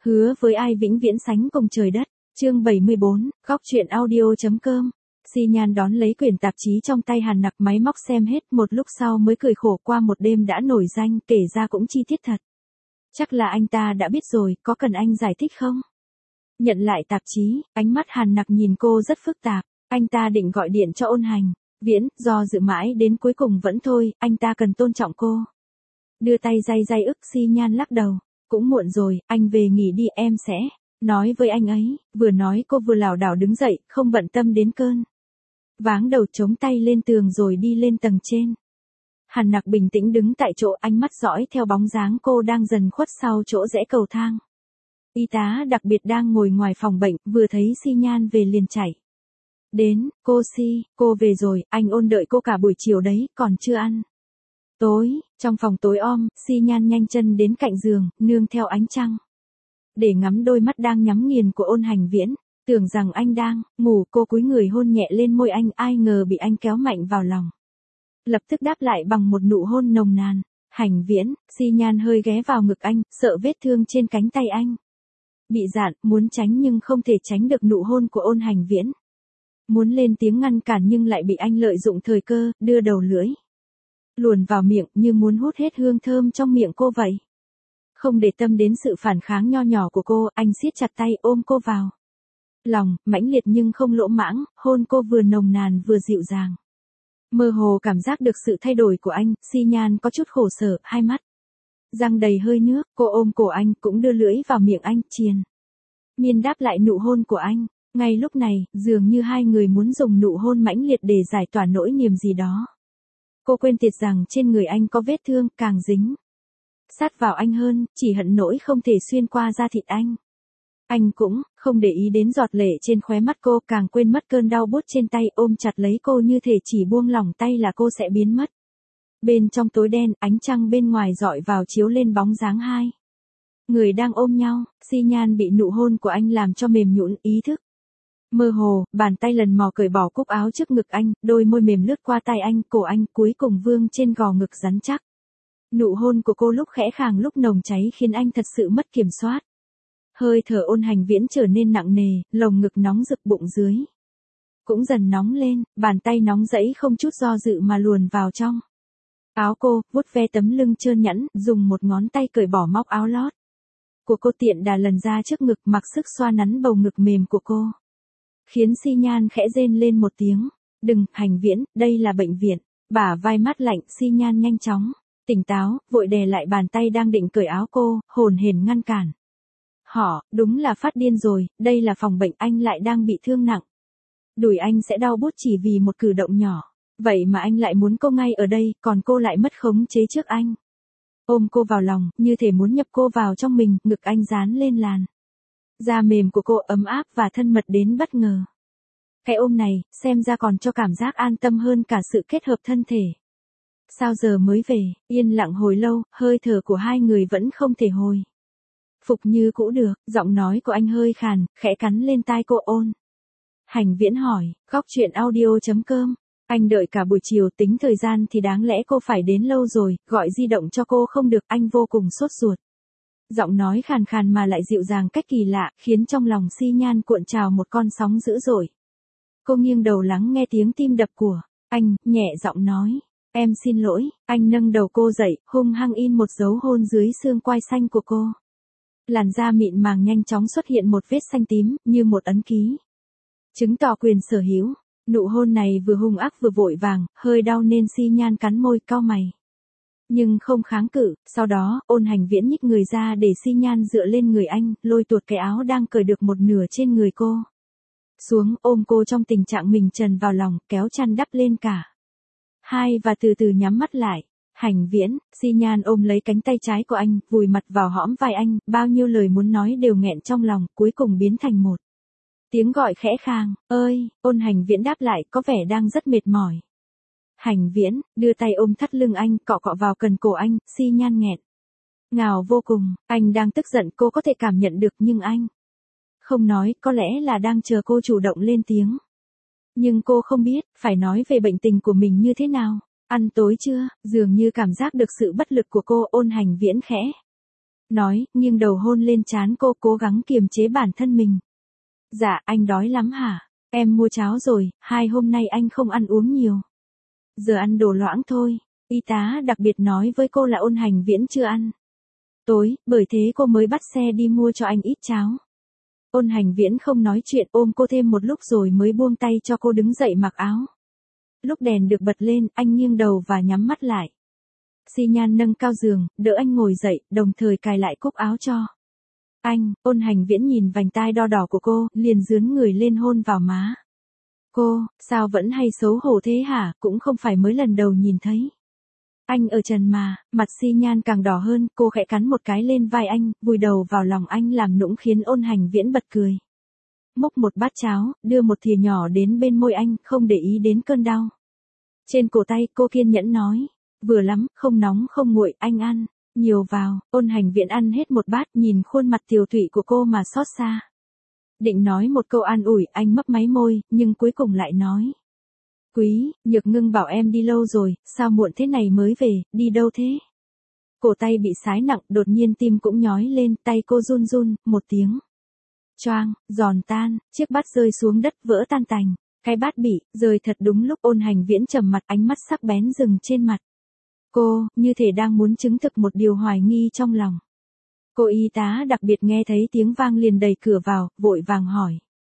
Hứa với ai vĩnh viễn sánh cùng trời đất. Chương 74, góc truyện audio.com. Xi Nhan đón lấy quyển tạp chí trong tay Hàn Nặc máy móc xem hết, một lúc sau mới cười khổ, qua một đêm đã nổi danh, kể ra cũng chi tiết thật. Chắc là anh ta đã biết rồi, có cần anh giải thích không? Nhận lại tạp chí, ánh mắt Hàn Nặc nhìn cô rất phức tạp. Anh ta định gọi điện cho Ôn Hành Viễn, do dự mãi đến cuối cùng vẫn thôi, anh ta cần tôn trọng cô. Đưa tay day ức. Xi Nhan lắc đầu. Cũng muộn rồi, anh về nghỉ đi, em sẽ nói với anh ấy. Vừa nói cô vừa lảo đảo đứng dậy, không bận tâm đến cơn váng đầu, chống tay lên tường rồi đi lên tầng trên. Hàn Nặc bình tĩnh đứng tại chỗ, ánh mắt dõi theo bóng dáng cô đang dần khuất sau chỗ rẽ cầu thang. Y tá đặc biệt đang ngồi ngoài phòng bệnh, vừa thấy Xi Nhan về liền chạy đến. Cô về rồi, anh Ôn đợi cô cả buổi chiều đấy, còn chưa ăn tối. Trong phòng tối om, Xi Nhan nhanh chân đến cạnh giường, nương theo ánh trăng để ngắm đôi mắt đang nhắm nghiền của Ôn Hành Viễn. Tưởng rằng anh đang ngủ, cô cúi người hôn nhẹ lên môi anh, ai ngờ bị anh kéo mạnh vào lòng. Lập tức đáp lại bằng một nụ hôn nồng nàn. Hành Viễn. Xi Nhan hơi ghé vào ngực anh, sợ vết thương trên cánh tay anh bị rạn, muốn tránh nhưng không thể tránh được nụ hôn của Ôn Hành Viễn. Muốn lên tiếng ngăn cản nhưng lại bị anh lợi dụng thời cơ, đưa đầu lưỡi luồn vào miệng như muốn hút hết hương thơm trong miệng cô vậy. Không để tâm đến sự phản kháng nho nhỏ của cô, anh siết chặt tay ôm cô vào lòng, mãnh liệt nhưng không lỗ mãng, hôn cô vừa nồng nàn vừa dịu dàng. Mơ hồ cảm giác được sự thay đổi của anh, Xi Nhan có chút khổ sở, hai mắt răng đầy hơi nước, cô ôm cổ anh, cũng đưa lưỡi vào miệng anh, triền miên đáp lại nụ hôn của anh. Ngay lúc này, dường như hai người muốn dùng nụ hôn mãnh liệt để giải tỏa nỗi niềm gì đó. Cô quên tiệt rằng trên người anh có vết thương, càng dính sát vào anh hơn, chỉ hận nỗi không thể xuyên qua da thịt anh. Anh cũng không để ý đến giọt lệ trên khóe mắt cô, càng quên mất cơn đau buốt trên tay, ôm chặt lấy cô như thể chỉ buông lỏng tay là cô sẽ biến mất. Bên trong tối đen, ánh trăng bên ngoài rọi vào chiếu lên bóng dáng hai người đang ôm nhau. Xi Nhan bị nụ hôn của anh làm cho mềm nhũn, ý thức mơ hồ, bàn tay lần mò cởi bỏ cúc áo trước ngực anh, đôi môi mềm lướt qua tay anh, cổ anh cuối cùng vương trên gò ngực rắn chắc. Nụ hôn của cô lúc khẽ khàng lúc nồng cháy khiến anh thật sự mất kiểm soát. Hơi thở Ôn Hành Viễn trở nên nặng nề, lồng ngực nóng rực, bụng dưới cũng dần nóng lên, bàn tay nóng rẫy không chút do dự mà luồn vào trong áo cô, vuốt ve tấm lưng trơn nhẵn, dùng một ngón tay cởi bỏ móc áo lót của cô, tiện đà lần ra trước ngực, mặc sức xoa nắn bầu ngực mềm của cô. Khiến Xi Nhan khẽ rên lên một tiếng. Đừng, Hành Viễn, đây là bệnh viện. Bả vai mát lạnh, Xi Nhan nhanh chóng tỉnh táo, vội đè lại bàn tay đang định cởi áo cô, hồn hển ngăn cản. Đúng là phát điên rồi, đây là phòng bệnh, anh lại đang bị thương nặng. Đùi anh sẽ đau buốt chỉ vì một cử động nhỏ. Vậy mà anh lại muốn cô ngay ở đây, còn cô lại mất khống chế trước anh. Ôm cô vào lòng, như thể muốn nhập cô vào trong mình, ngực anh dán lên làn da mềm của cô, ấm áp và thân mật đến bất ngờ. Cái ôm này, xem ra còn cho cảm giác an tâm hơn cả sự kết hợp thân thể. Sao giờ mới về? Yên lặng hồi lâu, hơi thở của hai người vẫn không thể hồi phục như cũ được. Giọng nói của anh hơi khàn, khẽ cắn lên tai cô. Ôn Hành Viễn hỏi, góc truyện audio.com. Anh đợi cả buổi chiều, tính thời gian thì đáng lẽ cô phải đến lâu rồi, gọi di động cho cô không được, anh vô cùng sốt ruột. Giọng nói khàn khàn mà lại dịu dàng cách kỳ lạ, khiến trong lòng Xi Nhan cuộn trào một con sóng dữ dội. Cô nghiêng đầu lắng nghe tiếng tim đập của anh, nhẹ giọng nói, em xin lỗi. Anh nâng đầu cô dậy, hung hăng in một dấu hôn dưới xương quai xanh của cô. Làn da mịn màng nhanh chóng xuất hiện một vết xanh tím, như một ấn ký chứng tỏ quyền sở hữu. Nụ hôn này vừa hung ác vừa vội vàng, hơi đau nên Xi Nhan cắn môi, cau mày. Nhưng không kháng cự. Sau đó, Ôn Hành Viễn nhích người ra để Xi Nhan dựa lên người anh, lôi tuột cái áo đang cởi được một nửa trên người cô xuống, ôm cô trong tình trạng mình trần vào lòng, kéo chăn đắp lên cả hai và từ từ nhắm mắt lại. Hành Viễn. Xi Nhan ôm lấy cánh tay trái của anh, vùi mặt vào hõm vai anh, bao nhiêu lời muốn nói đều nghẹn trong lòng, cuối cùng biến thành một tiếng gọi khẽ khàng, ơi. Ôn Hành Viễn đáp lại, có vẻ đang rất mệt mỏi. Hành Viễn, đưa tay ôm thắt lưng anh, cọ cọ vào cần cổ anh. Xi Nhan nghẹn ngào vô cùng, anh đang tức giận, cô có thể cảm nhận được, nhưng anh không nói, có lẽ là đang chờ cô chủ động lên tiếng. Nhưng cô không biết, phải nói về bệnh tình của mình như thế nào. Ăn tối chưa? Dường như cảm giác được sự bất lực của cô. Ôn Hành Viễn khẽ nói, nghiêng đầu hôn lên trán cô, cố gắng kiềm chế bản thân mình. Dạ, anh đói lắm hả? Em mua cháo rồi, 2 hôm nay anh không ăn uống nhiều. Giờ ăn đồ loãng thôi. Y tá đặc biệt nói với cô là Ôn Hành Viễn chưa ăn tối, bởi thế cô mới bắt xe đi mua cho anh ít cháo. Ôn Hành Viễn không nói chuyện, ôm cô thêm một lúc rồi mới buông tay cho cô đứng dậy mặc áo. Lúc đèn được bật lên, anh nghiêng đầu và nhắm mắt lại. Xi Nhan nâng cao giường, đỡ anh ngồi dậy, đồng thời cài lại cúc áo cho anh. Ôn Hành Viễn nhìn vành tai đo đỏ của cô, liền dướn người lên hôn vào má cô. Sao vẫn hay xấu hổ thế hả, cũng không phải mới lần đầu nhìn thấy anh ở trần mà. Mặt Xi Nhan càng đỏ hơn, cô khẽ cắn một cái lên vai anh, vùi đầu vào lòng anh làm nũng khiến Ôn Hành Viễn bật cười. Múc một bát cháo, đưa một thìa nhỏ đến bên môi anh, không để ý đến cơn đau trên cổ tay. Cô kiên nhẫn nói, vừa lắm, không nóng không nguội, anh ăn nhiều vào. Ôn Hành Viễn ăn hết một bát, nhìn khuôn mặt tiều tụy của cô mà xót xa. Định nói một câu an ủi, anh mấp máy môi, nhưng cuối cùng lại nói. Quý, Nhược Ngưng bảo em đi lâu rồi, sao muộn thế này mới về, đi đâu thế? Cổ tay bị sái nặng, đột nhiên tim cũng nhói lên, tay cô run run, một tiếng. Choang, giòn tan, chiếc bát rơi xuống đất vỡ tan tành. Cái bát bị rơi thật đúng lúc. Ôn Hành Viễn trầm mặt, ánh mắt sắc bén dừng trên mặt cô, như thể đang muốn chứng thực một điều hoài nghi trong lòng. Cô y tá đặc biệt nghe thấy tiếng vang liền đẩy cửa vào, vội vàng hỏi.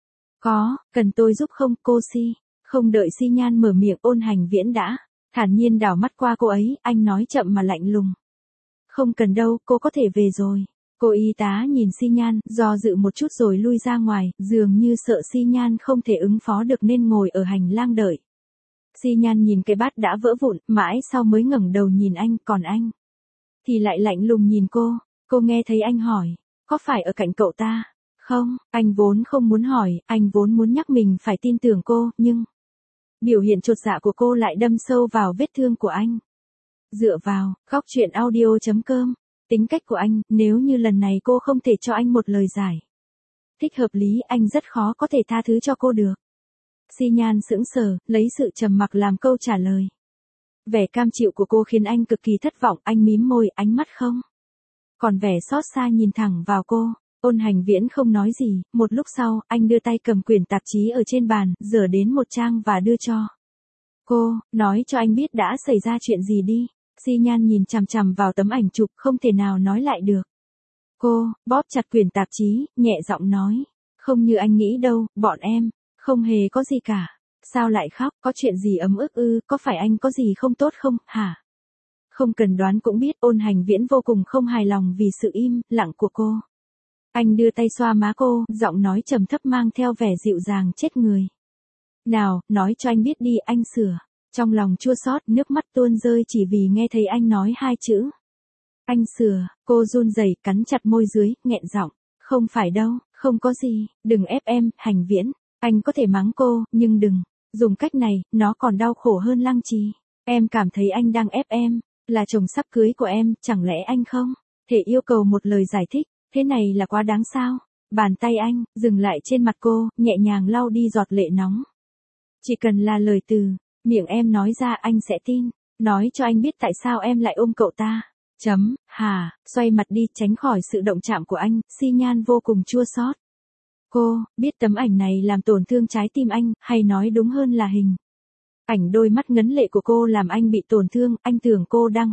Có, cần tôi giúp không, cô Si? Không đợi Xi Nhan mở miệng, Ôn Hành Viễn đã thản nhiên đảo mắt qua cô ấy, anh nói chậm mà lạnh lùng. Không cần đâu, cô có thể về rồi. Cô y tá nhìn Xi Nhan, do dự một chút rồi lui ra ngoài, dường như sợ Xi Nhan không thể ứng phó được nên ngồi ở hành lang đợi. Xi Nhan nhìn cái bát đã vỡ vụn, mãi sau mới ngẩng đầu nhìn anh, còn anh thì lại lạnh lùng nhìn cô. Cô nghe thấy anh hỏi, có phải ở cạnh cậu ta? Không, anh vốn không muốn hỏi, anh vốn muốn nhắc mình phải tin tưởng cô, nhưng biểu hiện chột dạ của cô lại đâm sâu vào vết thương của anh. Dựa vào, góc truyện audio.com, tính cách của anh, nếu như lần này cô không thể cho anh một lời giải thích hợp lý, anh rất khó có thể tha thứ cho cô được. Xi Nhan sững sờ, lấy sự trầm mặc làm câu trả lời. Vẻ cam chịu của cô khiến anh cực kỳ thất vọng, anh mím môi, ánh mắt không còn vẻ xót xa nhìn thẳng vào cô. Ôn Hành Viễn không nói gì, một lúc sau, anh đưa tay cầm quyển tạp chí ở trên bàn, dở đến một trang và đưa cho cô, nói cho anh biết đã xảy ra chuyện gì đi. Xi Nhan nhìn chằm chằm vào tấm ảnh chụp, không thể nào nói lại được. Cô bóp chặt quyển tạp chí, nhẹ giọng nói, không như anh nghĩ đâu, bọn em không hề có gì cả. Sao lại khóc, có chuyện gì ấm ức ư, có phải anh có gì không tốt không, hả? Không cần đoán cũng biết. Ôn Hành Viễn vô cùng không hài lòng vì sự im lặng của cô. Anh đưa tay xoa má cô, giọng nói trầm thấp mang theo vẻ dịu dàng chết người. Nào, nói cho anh biết đi, anh sửa. Trong lòng chua xót, nước mắt tuôn rơi chỉ vì nghe thấy anh nói 2 chữ. Anh sửa. Cô run rẩy, cắn chặt môi dưới, nghẹn giọng. Không phải đâu, không có gì, đừng ép em, Hành Viễn. Anh có thể mắng cô, nhưng đừng dùng cách này, nó còn đau khổ hơn Lăng Trì. Em cảm thấy anh đang ép em, là chồng sắp cưới của em, chẳng lẽ anh không thể yêu cầu một lời giải thích, thế này là quá đáng sao? Bàn tay anh dừng lại trên mặt cô, nhẹ nhàng lau đi giọt lệ nóng. Chỉ cần là lời từ miệng em nói ra anh sẽ tin. Nói cho anh biết tại sao em lại ôm cậu ta. Hà, xoay mặt đi, tránh khỏi sự động chạm của anh. Xi Nhan vô cùng chua xót. Cô biết tấm ảnh này làm tổn thương trái tim anh, hay nói đúng hơn là hình ảnh đôi mắt ngấn lệ của cô làm anh bị tổn thương. Anh tưởng cô đang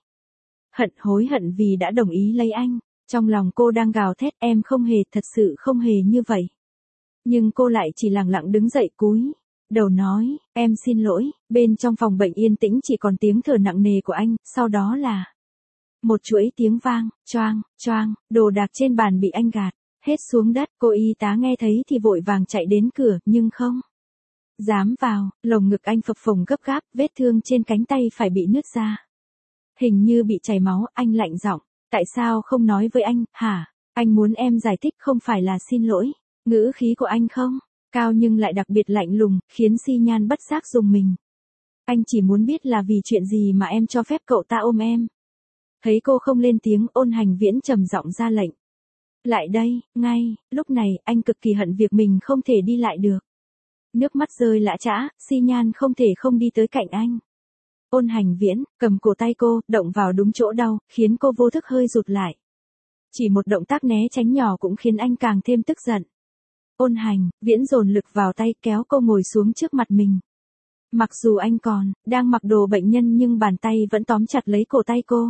hối hận vì đã đồng ý lấy anh. Trong lòng cô đang gào thét, em không hề, thật sự không hề như vậy. Nhưng cô lại chỉ lặng lặng đứng dậy cúi đầu nói, em xin lỗi. Bên trong phòng bệnh yên tĩnh chỉ còn tiếng thở nặng nề của anh, sau đó là một chuỗi tiếng vang, choang, choang, đồ đạc trên bàn bị anh gạt hết xuống đất. Cô y tá nghe thấy thì vội vàng chạy đến cửa, nhưng không dám vào. Lồng ngực anh phập phồng gấp gáp, vết thương trên cánh tay phải bị nứt ra, hình như bị chảy máu. Anh lạnh giọng, tại sao không nói với anh, hả? Anh muốn em giải thích, không phải là xin lỗi. Ngữ khí của anh không cao nhưng lại đặc biệt lạnh lùng, khiến Xi Nhan bất giác rùng mình. Anh chỉ muốn biết là vì chuyện gì mà em cho phép cậu ta ôm em. Thấy cô không lên tiếng, Ôn Hành Viễn trầm giọng ra lệnh. Lại đây, ngay. Lúc này, anh cực kỳ hận việc mình không thể đi lại được. Nước mắt rơi lã chã, Xi Nhan không thể không đi tới cạnh anh. Ôn Hành Viễn cầm cổ tay cô, động vào đúng chỗ đau, khiến cô vô thức hơi rụt lại. Chỉ một động tác né tránh nhỏ cũng khiến anh càng thêm tức giận. Ôn Hành, Viễn dồn lực vào tay kéo cô ngồi xuống trước mặt mình. Mặc dù anh đang mặc đồ bệnh nhân nhưng bàn tay vẫn tóm chặt lấy cổ tay cô.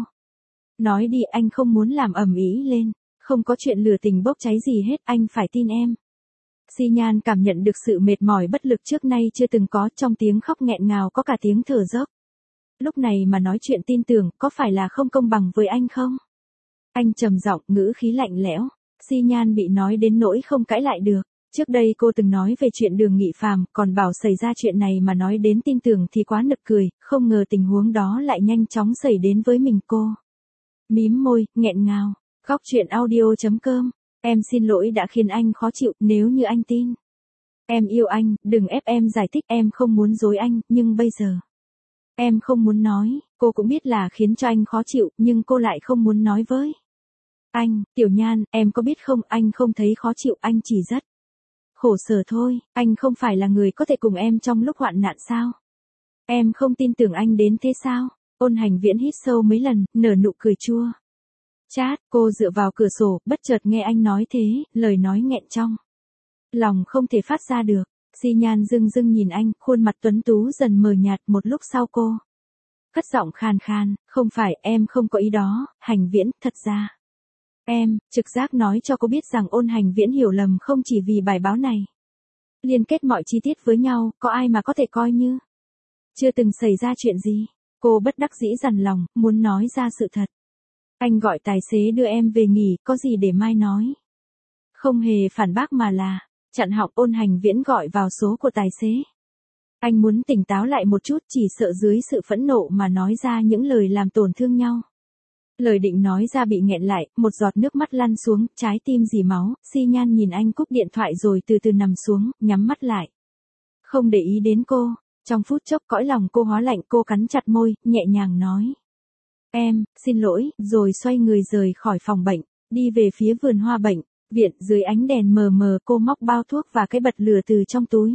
Nói đi, anh không muốn làm ầm ĩ lên, không có chuyện lửa tình bốc cháy gì hết, anh phải tin em. Xi Nhan cảm nhận được sự mệt mỏi bất lực trước nay chưa từng có, trong tiếng khóc nghẹn ngào có cả tiếng thở dốc. Lúc này mà nói chuyện tin tưởng, có phải là không công bằng với anh không? Anh trầm giọng, ngữ khí lạnh lẽo. Xi Nhan bị nói đến nỗi không cãi lại được. Trước đây cô từng nói về chuyện Đường Nghị Phàm, còn bảo xảy ra chuyện này mà nói đến tin tưởng thì quá nực cười, không ngờ tình huống đó lại nhanh chóng xảy đến với mình cô. Mím môi, nghẹn ngào. Góc truyện audio.com. Em xin lỗi đã khiến anh khó chịu, nếu như anh tin. Em yêu anh, đừng ép em giải thích, em không muốn dối anh, nhưng bây giờ. Em không muốn nói, cô cũng biết là khiến cho anh khó chịu, nhưng cô lại không muốn nói với anh. Tiểu Nhan, em có biết không, anh không thấy khó chịu, anh chỉ rất khổ sở thôi, anh không phải là người có thể cùng em trong lúc hoạn nạn sao? Em không tin tưởng anh đến thế sao? Ôn Hành Viễn hít sâu mấy lần, nở nụ cười chua chát. Cô dựa vào cửa sổ, bất chợt nghe anh nói thế, lời nói nghẹn trong lòng không thể phát ra được. Xi Nhan dưng dưng nhìn anh, khuôn mặt tuấn tú dần mờ nhạt, một lúc sau cô cất giọng khàn khàn, không phải, em không có ý đó, Hành Viễn, thật ra. Em, trực giác nói cho cô biết rằng Ôn Hành Viễn hiểu lầm không chỉ vì bài báo này. Liên kết mọi chi tiết với nhau, có ai mà có thể coi như chưa từng xảy ra chuyện gì. Cô bất đắc dĩ dằn lòng, muốn nói ra sự thật. Anh gọi tài xế đưa em về nghỉ, có gì để mai nói. Không hề phản bác mà là chặn họng. Ôn Hành Viễn gọi vào số của tài xế. Anh muốn tỉnh táo lại một chút, chỉ sợ dưới sự phẫn nộ mà nói ra những lời làm tổn thương nhau. Lời định nói ra bị nghẹn lại, một giọt nước mắt lăn xuống, trái tim rỉ máu. Xi Nhan nhìn anh cúp điện thoại rồi từ từ nằm xuống, nhắm mắt lại. Không để ý đến cô. Trong phút chốc cõi lòng cô hóa lạnh, cô cắn chặt môi, nhẹ nhàng nói. Em, xin lỗi, rồi xoay người rời khỏi phòng bệnh, đi về phía vườn hoa bệnh viện. Dưới ánh đèn mờ mờ, cô móc bao thuốc và cái bật lửa từ trong túi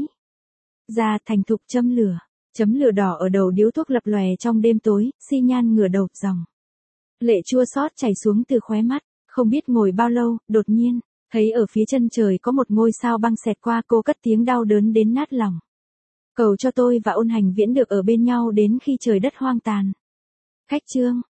ra, thành thục châm lửa. Chấm lửa đỏ ở đầu điếu thuốc lập lòe trong đêm tối. Xi Nhan ngửa đầu, dòng lệ chua xót chảy xuống từ khóe mắt. Không biết ngồi bao lâu, đột nhiên thấy ở phía chân trời có một ngôi sao băng xẹt qua, cô cất tiếng đau đớn đến nát lòng. Cầu cho tôi và Ôn Hành Viễn được ở bên nhau đến khi trời đất hoang tàn. Khách chương.